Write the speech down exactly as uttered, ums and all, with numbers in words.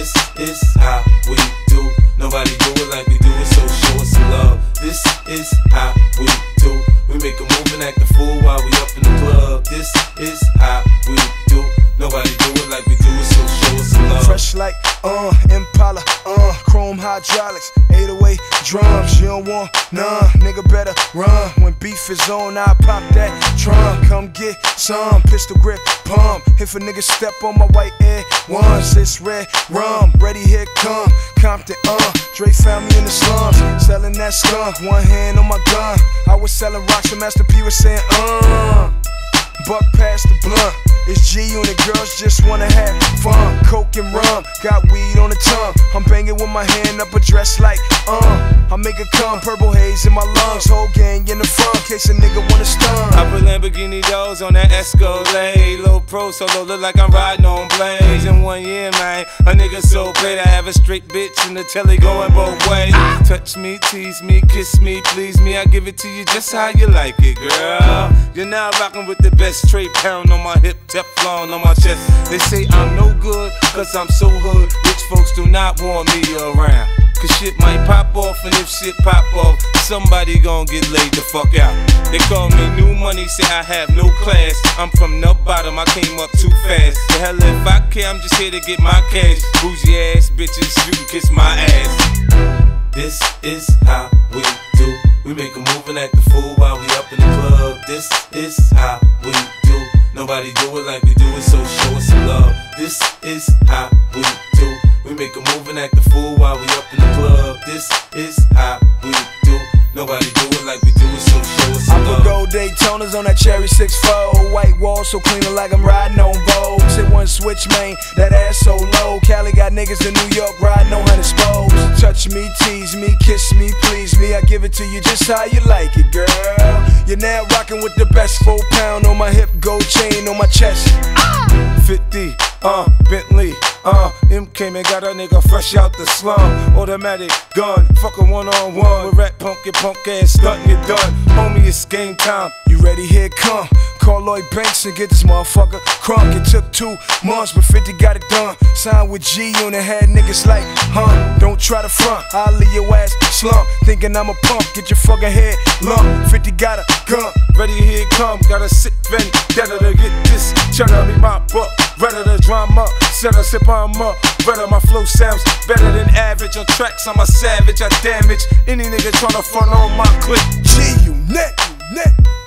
This is how we do. Nobody do it like we do it, so show us some love. This is how we do. We make a move and act a fool while we up in the club. This is how we do. Nobody do it like we do it, so show us some love. Fresh like, uh, Impala, uh, chrome hydraulics, eight oh eight drums. You don't want none, nigga better run. When beef is on, I pop that trunk. Come get some, pistol grip, pump. If a nigga step on my white air once, it's red rum. Ready, here come Compton, uh. Dre found me in the slums, selling that skunk. One hand on my gun. I was selling rocks and Master P was saying, uh. Buck past the blunt. It's G-Unit, girls just wanna have fun. Coke and rum, got weed on the tongue. I'm banging with my hand up a dress like, uh I make it come, purple haze in my lungs. Whole gang in the front, case a nigga wanna stun. I put Lamborghini doors on that Escalade. Low pro solo, look like I'm riding on blades. In one year, man, a nigga so paid. I have a straight bitch in the telly going both ways. Touch me, tease me, kiss me, please me. I give it to you just how you like it, girl. You're now rocking with the best. Straight pound on my hip, Teflon on my chest. They say I'm no good, cause I'm so hood. Rich folks do not want me around, cause shit might pop off, and if shit pop off, somebody gon' get laid the fuck out. They call me new money, say I have no class. I'm from the bottom, I came up too fast. The hell if I care, I'm just here to get my cash. Bougie ass bitches, you can kiss my ass. This is how we do. We make a move and act a fool while we up in the club. This is how we do. Nobody do it like we do it, so show us some love. This is how we do. We make a move and act a fool while we up in the club. This is how we do. Nobody do it like we do it, so show us some love. I put gold Daytonas on that cherry six four. White wall so clean like I'm riding on Vogue. Hit one switch, man, that ass so low. Cali got niggas in New York riding on hundred spokes. Touch me, tease me, kiss me, please me. I give it to you just how you like it, girl. You're now rocking with the best. Four pound on my hip, gold chain on my chest. fifty, uh, Bentley, uh, M came and got a nigga fresh out the slum. Automatic gun, fuck a one on one. With rat punk, your punk ass stuntin', you done. Homie, it's game time. You ready? Here it come. Call Lloyd Banks and get this motherfucker crunk. It took two months, but fifty got it done. Signed with G-Unit, had niggas like, huh? Don't try to front, I'll leave your ass slump. Thinking I'm a punk, get your fucking head lump. fifty got a gun, ready, here it come. Got a sick vendetta to get this cheddar, me my buck. Redder the drama, set a sip on up. Redder my flow sounds better than average. On tracks, I'm a savage, I damage any nigga tryna front on my clip. G-Unit, net.